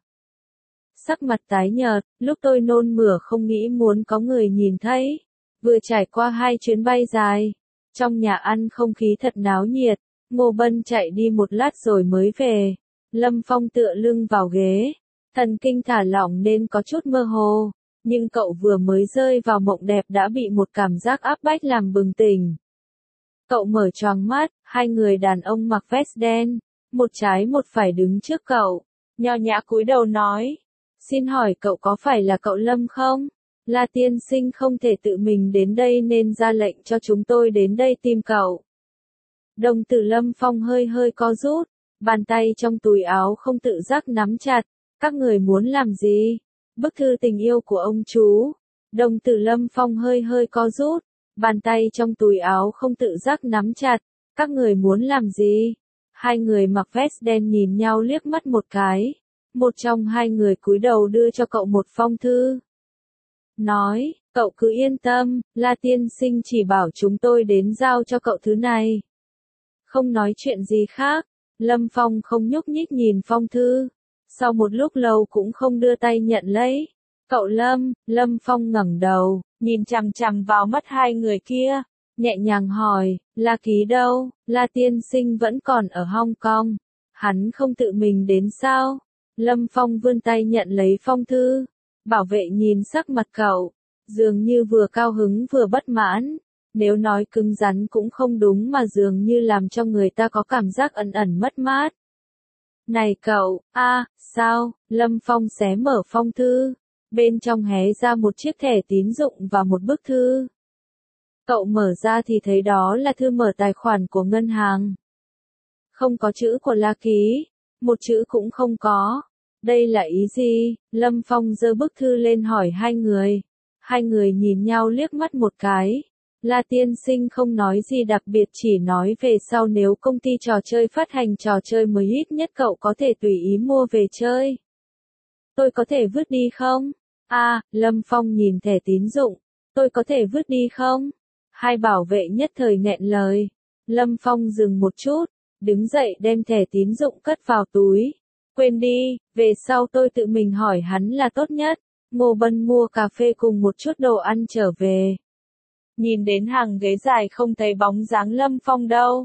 Sắc mặt tái nhợt, lúc tôi nôn mửa không nghĩ muốn có người nhìn thấy. Vừa trải qua hai chuyến bay dài. Trong nhà ăn không khí thật náo nhiệt. Ngô Bân chạy đi một lát rồi mới về. Lâm Phong tựa lưng vào ghế. Thần kinh thả lỏng nên có chút mơ hồ. Nhưng cậu vừa mới rơi vào mộng đẹp đã bị một cảm giác áp bách làm bừng tỉnh. Cậu mở choàng mắt, hai người đàn ông mặc vest đen. Một trái một phải đứng trước cậu. Nho nhã cúi đầu nói. Xin hỏi cậu có phải là cậu Lâm không? La tiên sinh không thể tự mình đến đây nên ra lệnh cho chúng tôi đến đây tìm cậu. Đồng tử Lâm Phong hơi hơi co rút, bàn tay trong túi áo không tự giác nắm chặt. Các người muốn làm gì? Bức thư tình yêu của ông chú. Đồng tử Lâm Phong hơi hơi co rút, bàn tay trong túi áo không tự giác nắm chặt. Các người muốn làm gì? Hai người mặc vest đen nhìn nhau liếc mắt một cái. Một trong hai người cúi đầu đưa cho cậu một phong thư. Nói, cậu cứ yên tâm, La tiên sinh chỉ bảo chúng tôi đến giao cho cậu thứ này. Không nói chuyện gì khác, Lâm Phong không nhúc nhích nhìn phong thư. Sau một lúc lâu cũng không đưa tay nhận lấy. Cậu Lâm, Lâm Phong ngẩng đầu, nhìn chằm chằm vào mắt hai người kia, nhẹ nhàng hỏi, La Ký đâu? La tiên sinh vẫn còn ở Hong Kong. Hắn không tự mình đến sao? Lâm Phong vươn tay nhận lấy phong thư. Bảo vệ nhìn sắc mặt cậu, dường như vừa cao hứng vừa bất mãn. Nếu nói cứng rắn cũng không đúng mà dường như làm cho người ta có cảm giác ẩn ẩn mất mát. Này cậu, a, sao? Lâm Phong xé mở phong thư. Bên trong hé ra một chiếc thẻ tín dụng và một bức thư. Cậu mở ra thì thấy đó là thư mở tài khoản của ngân hàng. Không có chữ của La Ký, một chữ cũng không có. Đây là ý gì? Lâm Phong giơ bức thư lên hỏi hai người. Hai người nhìn nhau liếc mắt một cái. La tiên sinh không nói gì đặc biệt, chỉ nói về sau nếu công ty trò chơi phát hành trò chơi mới ít nhất cậu có thể tùy ý mua về chơi. Tôi có thể vứt đi không? À, Lâm Phong nhìn thẻ tín dụng. Tôi có thể vứt đi không? Hai bảo vệ nhất thời nghẹn lời. Lâm Phong dừng một chút, đứng dậy đem thẻ tín dụng cất vào túi. Quên đi, về sau tôi tự mình hỏi hắn là tốt nhất. Ngô Bân mua cà phê cùng một chút đồ ăn trở về. Nhìn đến hàng ghế dài không thấy bóng dáng Lâm Phong đâu.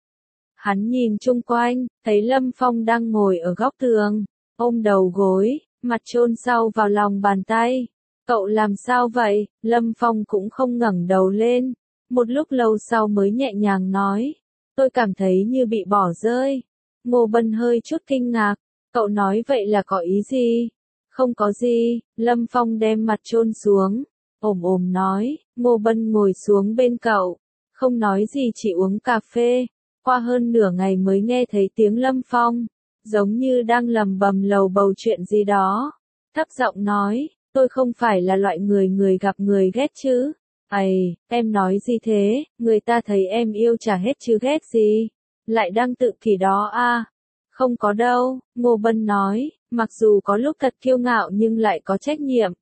Hắn nhìn chung quanh, thấy Lâm Phong đang ngồi ở góc tường, ôm đầu gối, mặt chôn sâu vào lòng bàn tay. Cậu làm sao vậy? Lâm Phong cũng không ngẩng đầu lên. Một lúc lâu sau mới nhẹ nhàng nói. Tôi cảm thấy như bị bỏ rơi. Ngô Bân hơi chút kinh ngạc. Cậu nói vậy là có ý gì? Không có gì. Lâm Phong đem mặt chôn xuống. Ồm ồm nói. Ngô Bân ngồi xuống bên cậu. Không nói gì, chỉ uống cà phê. Qua hơn nửa ngày mới nghe thấy tiếng Lâm Phong. Giống như đang lầm bầm lầu bầu chuyện gì đó. Thấp giọng nói. Tôi không phải là loại người người gặp người ghét chứ. Ây, em nói gì thế, người ta thấy em yêu chả hết chứ ghét gì. Lại đang tự kỷ đó à. Không có đâu, Ngô Bân nói, mặc dù có lúc thật kiêu ngạo nhưng lại có trách nhiệm.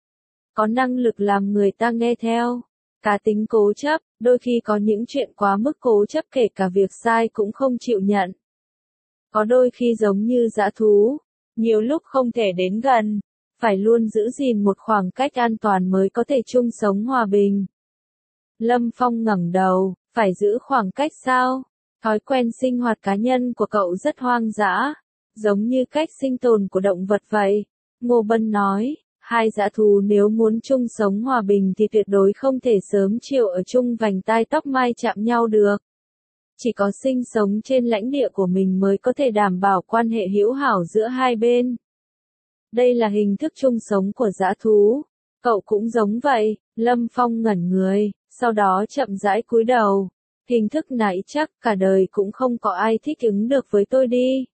Có năng lực làm người ta nghe theo. Cá tính cố chấp, đôi khi có những chuyện quá mức cố chấp kể cả việc sai cũng không chịu nhận. Có đôi khi giống như dã thú, nhiều lúc không thể đến gần. Phải luôn giữ gìn một khoảng cách an toàn mới có thể chung sống hòa bình. Lâm Phong ngẩng đầu, phải giữ khoảng cách sao? Thói quen sinh hoạt cá nhân của cậu rất hoang dã, giống như cách sinh tồn của động vật vậy. Ngô Bân nói, hai dã thú nếu muốn chung sống hòa bình thì tuyệt đối không thể sớm chiều ở chung vành tai tóc mai chạm nhau được. Chỉ có sinh sống trên lãnh địa của mình mới có thể đảm bảo quan hệ hữu hảo giữa hai bên. Đây là hình thức chung sống của dã thú. Cậu cũng giống vậy. Lâm Phong ngẩn người, sau đó chậm rãi cúi đầu. Hình thức này chắc cả đời cũng không có ai thích ứng được với tôi đi.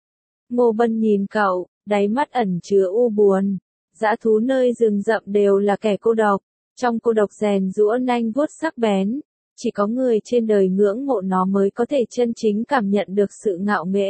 Ngô Bân nhìn cậu, đáy mắt ẩn chứa u buồn. Dã thú nơi rừng rậm đều là kẻ cô độc. Trong cô độc rèn giũa nanh vuốt sắc bén. Chỉ có người trên đời ngưỡng mộ nó mới có thể chân chính cảm nhận được sự ngạo nghễ,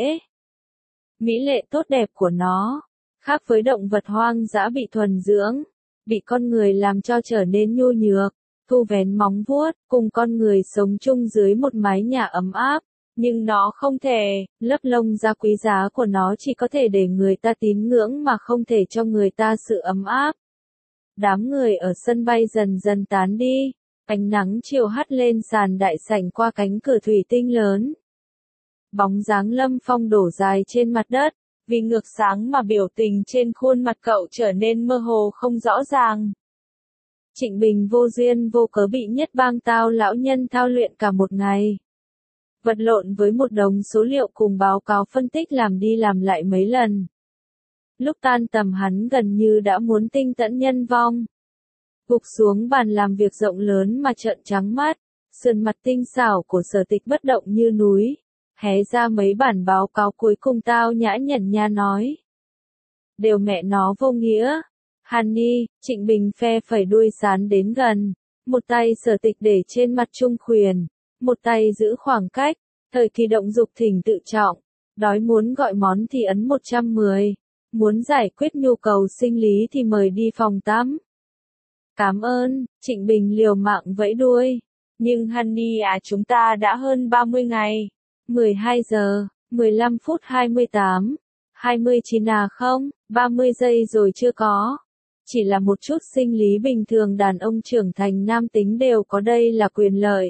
mỹ lệ tốt đẹp của nó. Khác với động vật hoang dã bị thuần dưỡng, bị con người làm cho trở nên nhu nhược, thu vén móng vuốt, cùng con người sống chung dưới một mái nhà ấm áp, nhưng nó không thể, lớp lông da quý giá của nó chỉ có thể để người ta tín ngưỡng mà không thể cho người ta sự ấm áp. Đám người ở sân bay dần dần tán đi, ánh nắng chiều hắt lên sàn đại sảnh qua cánh cửa thủy tinh lớn. Bóng dáng Lâm Phong đổ dài trên mặt đất. Vì ngược sáng mà biểu tình trên khuôn mặt cậu trở nên mơ hồ không rõ ràng. Trịnh Bình vô duyên vô cớ bị nhất bang tao lão nhân thao luyện cả một ngày. Vật lộn với một đống số liệu cùng báo cáo phân tích làm đi làm lại mấy lần. Lúc tan tầm hắn gần như đã muốn tinh tẫn nhân vong. Gục xuống bàn làm việc rộng lớn mà trợn trắng mắt. Sườn mặt tinh xảo của Sở Tịch bất động như núi, hé ra mấy bản báo cáo cuối cùng tao nhã nhẩn nha nói. Đều mẹ nó vô nghĩa. Honey, Trịnh Bình phe phẩy đuôi sán đến gần, một tay Sở Tịch để trên mặt Trung Khuyển, một tay giữ khoảng cách, thời kỳ động dục thỉnh tự trọng, đói muốn gọi món thì ấn một trăm mười, muốn giải quyết nhu cầu sinh lý thì mời đi phòng tắm. Cảm ơn, Trịnh Bình liều mạng vẫy đuôi. Nhưng Honey à, chúng ta đã hơn ba mươi ngày. mười hai giờ, mười lăm phút hai mươi tám, hai mươi chín à không, ba mươi giây rồi chưa có. Chỉ là một chút sinh lý bình thường đàn ông trưởng thành nam tính đều có, đây là quyền lợi.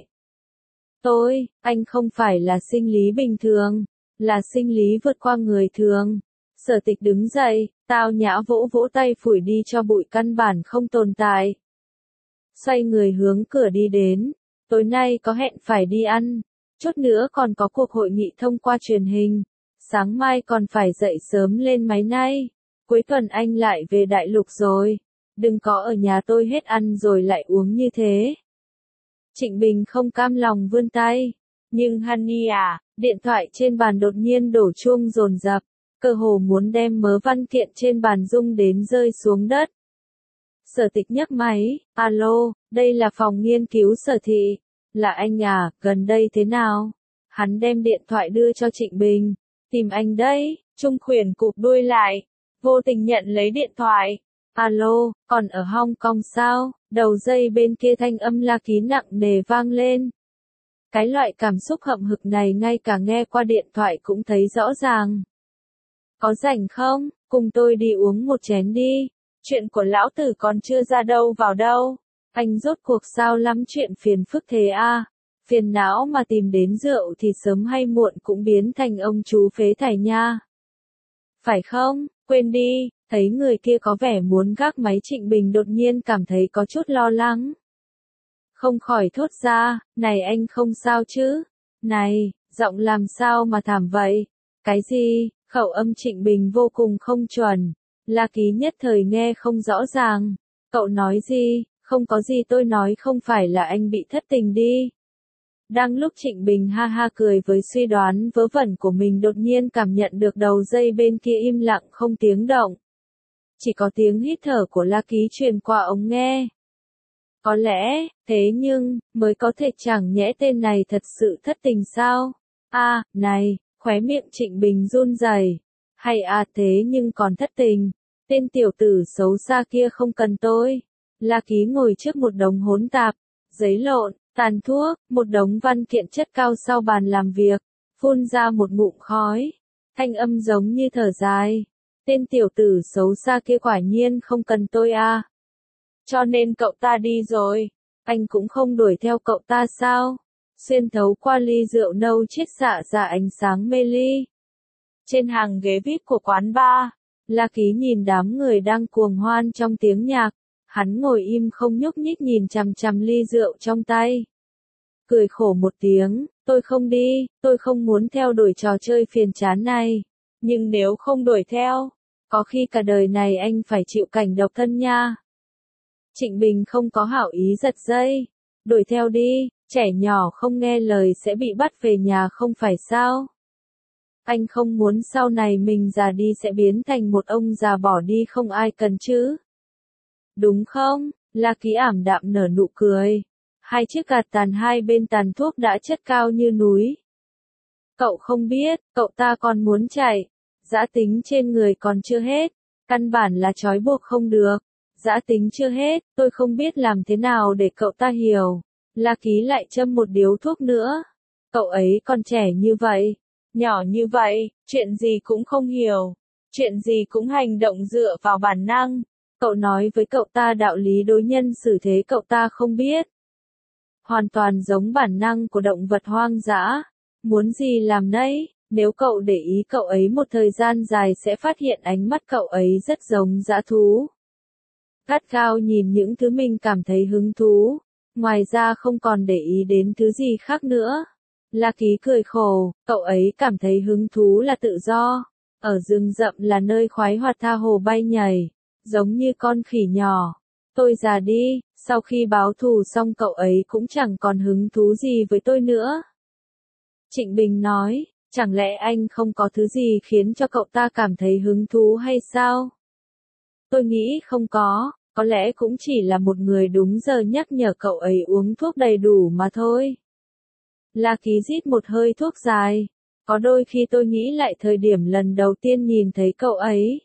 Tôi, anh không phải là sinh lý bình thường, là sinh lý vượt qua người thường. Sở Tịch đứng dậy, tao nhã vỗ vỗ tay phủi đi cho bụi căn bản không tồn tại. Xoay người hướng cửa đi đến. Tối nay có hẹn phải đi ăn, chút nữa còn có cuộc hội nghị thông qua truyền hình, sáng mai còn phải dậy sớm lên máy nay, cuối tuần anh lại về đại lục rồi, đừng có ở nhà tôi hết ăn rồi lại uống như thế. Trịnh Bình không cam lòng vươn tay, nhưng Honey à, điện thoại trên bàn đột nhiên đổ chuông dồn dập, cơ hồ muốn đem mớ văn kiện trên bàn rung đến rơi xuống đất. Sở Tịch nhấc máy, alo, đây là phòng nghiên cứu Sở Thị, là anh à, gần đây thế nào? Hắn đem điện thoại đưa cho Trịnh Bình, tìm anh đấy. Trung Khuyển cụp đuôi lại, vô tình nhận lấy điện thoại, alo, còn ở Hong Kong sao? Đầu dây bên kia thanh âm La Ký nặng nề vang lên. Cái loại cảm xúc hậm hực này ngay cả nghe qua điện thoại cũng thấy rõ ràng. Có rảnh không, cùng tôi đi uống một chén đi. Chuyện của lão tử còn chưa ra đâu vào đâu. Anh rốt cuộc sao lắm chuyện phiền phức thế à? Phiền não mà tìm đến rượu thì sớm hay muộn cũng biến thành ông chú phế thải nha. Phải không? Quên đi, thấy người kia có vẻ muốn gác máy. Trịnh Bình đột nhiên cảm thấy có chút lo lắng. Không khỏi thốt ra, này anh không sao chứ? Này, giọng làm sao mà thảm vậy? Cái gì? Khẩu âm Trịnh Bình vô cùng không chuẩn. La Ký nhất thời nghe không rõ ràng. Cậu nói gì? Không có gì, tôi nói không phải là anh bị thất tình đi. Đang lúc Trịnh Bình ha ha cười với suy đoán vớ vẩn của mình, đột nhiên cảm nhận được đầu dây bên kia im lặng không tiếng động. Chỉ có tiếng hít thở của La Ký truyền qua ống nghe. Có lẽ, thế nhưng, mới có thể chẳng nhẽ tên này thật sự thất tình sao? À, này, khóe miệng Trịnh Bình run rẩy. Hay à, thế nhưng còn thất tình. Tên tiểu tử xấu xa kia không cần tôi. La Ký ngồi trước một đống hỗn tạp, giấy lộn, tàn thuốc, một đống văn kiện chất cao sau bàn làm việc, phun ra một ngụm khói. Thanh âm giống như thở dài. Tên tiểu tử xấu xa kia quả nhiên không cần tôi à. Cho nên cậu ta đi rồi. Anh cũng không đuổi theo cậu ta sao? Xuyên thấu qua ly rượu nâu chiết xạ ra ánh sáng mê ly. Trên hàng ghế vê i pê của quán bar, La Ký nhìn đám người đang cuồng hoan trong tiếng nhạc. Hắn ngồi im không nhúc nhích nhìn chằm chằm ly rượu trong tay. Cười khổ một tiếng, tôi không đi, tôi không muốn theo đuổi trò chơi phiền chán này. Nhưng nếu không đuổi theo, có khi cả đời này anh phải chịu cảnh độc thân nha. Trịnh Bình không có hảo ý giật dây. Đuổi theo đi, trẻ nhỏ không nghe lời sẽ bị bắt về nhà không phải sao? Anh không muốn sau này mình già đi sẽ biến thành một ông già bỏ đi không ai cần chứ. Đúng không? La Ký ảm đạm nở nụ cười. Hai chiếc gạt tàn hai bên tàn thuốc đã chất cao như núi. Cậu không biết, cậu ta còn muốn chạy. Dã tính trên người còn chưa hết. Căn bản là trói buộc không được. Dã tính chưa hết, tôi không biết làm thế nào để cậu ta hiểu. La Ký lại châm một điếu thuốc nữa. Cậu ấy còn trẻ như vậy, nhỏ như vậy, chuyện gì cũng không hiểu. Chuyện gì cũng hành động dựa vào bản năng. Cậu nói với cậu ta đạo lý đối nhân xử thế cậu ta không biết. Hoàn toàn giống bản năng của động vật hoang dã. Muốn gì làm nấy, nếu cậu để ý cậu ấy một thời gian dài sẽ phát hiện ánh mắt cậu ấy rất giống dã thú. Gắt gao nhìn những thứ mình cảm thấy hứng thú, ngoài ra không còn để ý đến thứ gì khác nữa. La Ký cười khổ, cậu ấy cảm thấy hứng thú là tự do. Ở rừng rậm là nơi khoái hoạt tha hồ bay nhảy. Giống như con khỉ nhỏ. Tôi già đi, Sau khi báo thù xong cậu ấy cũng chẳng còn hứng thú gì với tôi nữa. Trịnh Bình nói, chẳng lẽ anh không có thứ gì khiến cho cậu ta cảm thấy hứng thú hay sao? Tôi nghĩ không có, có lẽ cũng chỉ là một người đúng giờ nhắc nhở cậu ấy uống thuốc đầy đủ mà thôi. La Ký rít một hơi thuốc dài. Có đôi khi tôi nghĩ lại thời điểm lần đầu tiên nhìn thấy cậu ấy.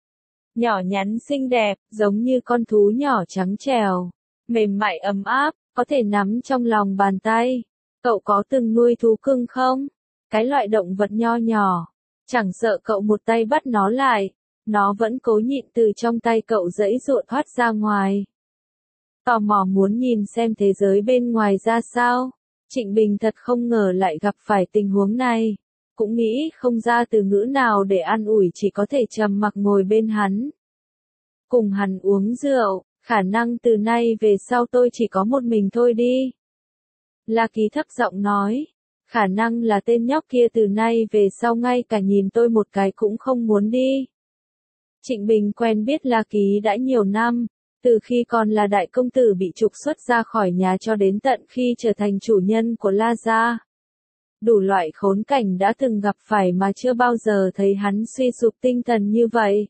Nhỏ nhắn xinh đẹp, giống như con thú nhỏ trắng trẻo, mềm mại ấm áp, có thể nắm trong lòng bàn tay. Cậu có từng nuôi thú cưng không? Cái loại động vật nho nhỏ, chẳng sợ cậu một tay bắt nó lại, nó vẫn cố nhịn từ trong tay cậu giãy giụa thoát ra ngoài. Tò mò muốn nhìn xem thế giới bên ngoài ra sao. Trịnh Bình thật không ngờ lại gặp phải tình huống này. Cũng nghĩ không ra từ ngữ nào để an ủi, chỉ có thể trầm mặc ngồi bên hắn. Cùng hắn uống rượu, khả năng từ nay về sau tôi chỉ có một mình thôi đi. La Ký thấp giọng nói, khả năng là tên nhóc kia từ nay về sau ngay cả nhìn tôi một cái cũng không muốn đi. Trịnh Bình quen biết La Ký đã nhiều năm, từ khi còn là đại công tử bị trục xuất ra khỏi nhà cho đến tận khi trở thành chủ nhân của La gia. Đủ loại khốn cảnh đã từng gặp phải mà chưa bao giờ thấy hắn suy sụp tinh thần như vậy.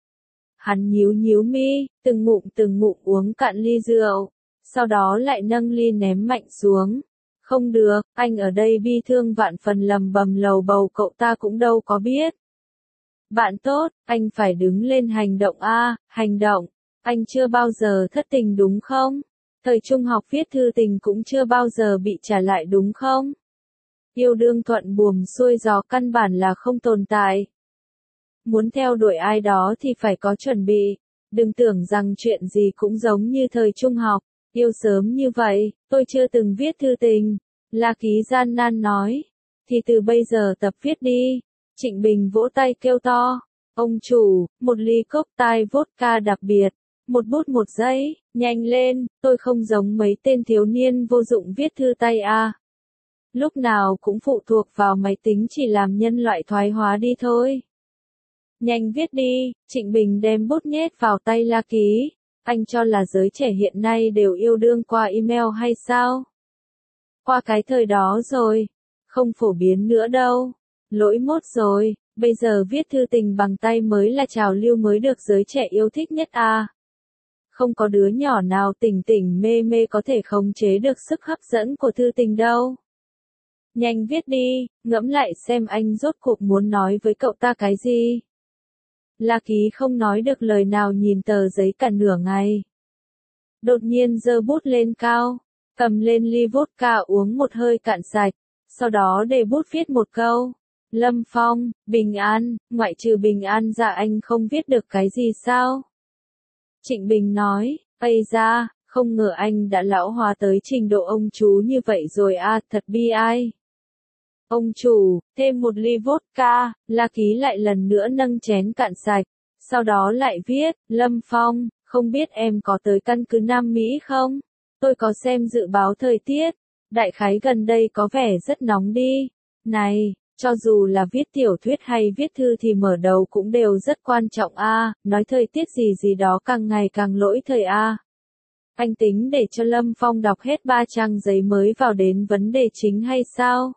Hắn nhíu nhíu mi, từng ngụm từng ngụm uống cạn ly rượu, sau đó lại nâng ly ném mạnh xuống. Không được, anh ở đây bi thương vạn phần lầm bầm lầu bầu, cậu ta cũng đâu có biết. Bạn tốt, anh phải đứng lên hành động a, hành động. Anh chưa bao giờ thất tình đúng không? Thời trung học viết thư tình cũng chưa bao giờ bị trả lại đúng không? Yêu đương thuận buồm xuôi gió căn bản là không tồn tại. Muốn theo đuổi ai đó thì phải có chuẩn bị. Đừng tưởng rằng chuyện gì cũng giống như thời trung học, yêu sớm như vậy, tôi chưa từng viết thư tình. La Ký gian nan nói. Thì từ bây giờ tập viết đi. Trịnh Bình vỗ tay kêu to. Ông chủ, một ly cốc tai vodka đặc biệt. Một bút một giấy, nhanh lên, tôi không giống mấy tên thiếu niên vô dụng viết thư tay à. Lúc nào cũng phụ thuộc vào máy tính, chỉ làm nhân loại thoái hóa đi thôi. Nhanh viết đi, Trịnh Bình đem bút nhét vào tay La Ký. Anh cho là giới trẻ hiện nay đều yêu đương qua email hay sao? Qua cái thời đó rồi, không phổ biến nữa đâu. Lỗi mốt rồi, bây giờ viết thư tình bằng tay mới là trào lưu mới được giới trẻ yêu thích nhất à. Không có đứa nhỏ nào tỉnh tỉnh mê mê có thể khống chế được sức hấp dẫn của thư tình đâu. Nhanh viết đi, ngẫm lại xem anh rốt cuộc muốn nói với cậu ta cái gì. La Ký không nói được lời nào, nhìn tờ giấy cả nửa ngày. Đột nhiên giơ bút lên cao, cầm lên ly vodka uống một hơi cạn sạch, sau đó để bút viết một câu. Lâm Phong, bình an, ngoại trừ bình an ra anh không viết được cái gì sao? Trịnh Bình nói, ây da, không ngờ anh đã lão hóa tới trình độ ông chú như vậy rồi à, thật bi ai. Ông chủ, thêm một ly vodka. La Ký lại lần nữa nâng chén cạn sạch, sau đó lại viết, Lâm Phong, không biết em có tới căn cứ Nam Mỹ không? Tôi có xem dự báo thời tiết, đại khái gần đây có vẻ rất nóng đi. Này, cho dù là viết tiểu thuyết hay viết thư thì mở đầu cũng đều rất quan trọng a, à, nói thời tiết gì gì đó càng ngày càng lỗi thời a. À. Anh tính để cho Lâm Phong đọc hết ba trang giấy mới vào đến vấn đề chính hay sao?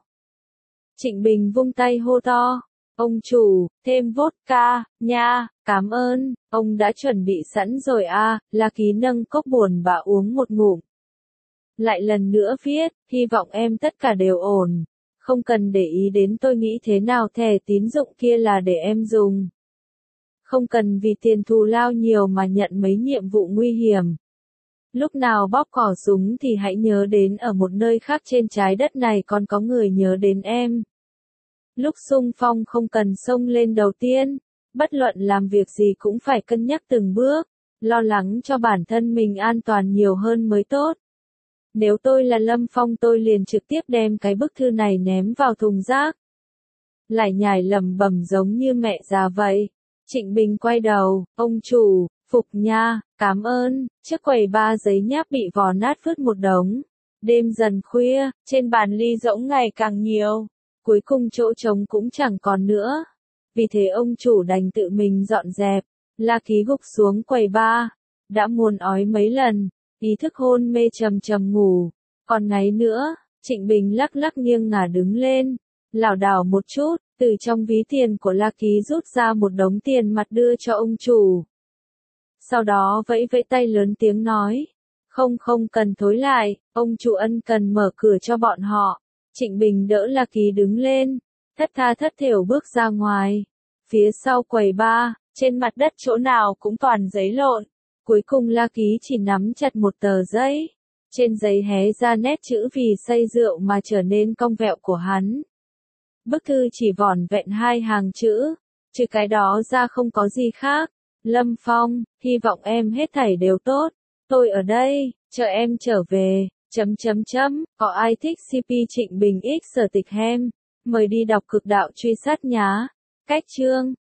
Trịnh Bình vung tay hô to, ông chủ, thêm vodka, nha, cảm ơn, ông đã chuẩn bị sẵn rồi à. La Ký nâng cốc buồn bã uống một ngụm. Lại lần nữa viết, hy vọng em tất cả đều ổn. Không cần để ý đến tôi nghĩ thế nào, thẻ tín dụng kia là để em dùng. Không cần vì tiền thù lao nhiều mà nhận mấy nhiệm vụ nguy hiểm. Lúc nào bóp cò súng thì hãy nhớ đến ở một nơi khác trên trái đất này còn có người nhớ đến em. Lúc xung phong không cần xông lên đầu tiên. Bất luận làm việc gì cũng phải cân nhắc từng bước. Lo lắng cho bản thân mình an toàn nhiều hơn mới tốt. Nếu tôi là Lâm Phong tôi liền trực tiếp đem cái bức thư này ném vào thùng rác. Lại nhải lẩm bẩm giống như mẹ già vậy. Trịnh Bình quay đầu, ông chủ, phục nha, cảm ơn. Chiếc quầy ba giấy nháp bị vò nát vứt một đống. Đêm dần khuya, trên bàn ly rỗng ngày càng nhiều. Cuối cùng chỗ trống cũng chẳng còn nữa. Vì thế ông chủ đành tự mình dọn dẹp. La Ký gục xuống quầy ba. Đã muốn ói mấy lần. ý thức hôn mê trầm trầm ngủ. Còn ngáy nữa, Trịnh Bình lắc lắc nghiêng ngả đứng lên, lảo đảo một chút, từ trong ví tiền của La Ký rút ra một đống tiền mặt đưa cho ông chủ. Sau đó vẫy vẫy tay lớn tiếng nói, không không cần thối lại, ông chủ ân cần mở cửa cho bọn họ. Trịnh Bình đỡ La Ký đứng lên, thất tha thất thểu bước ra ngoài. Phía sau quầy bar, trên mặt đất chỗ nào cũng toàn giấy lộn. Cuối cùng La Ký chỉ nắm chặt một tờ giấy. Trên giấy hé ra nét chữ vì say rượu mà trở nên cong vẹo của hắn. Bức thư chỉ vỏn vẹn hai hàng chữ, trừ cái đó ra không có gì khác. Lâm Phong, hy vọng em hết thảy đều tốt. Tôi ở đây, chờ em trở về. Chấm chấm chấm, có ai thích xê pê Trịnh Bình X Sở Tịch Hem? Mời đi đọc Cực Đạo Truy Sát nhá. Cách chương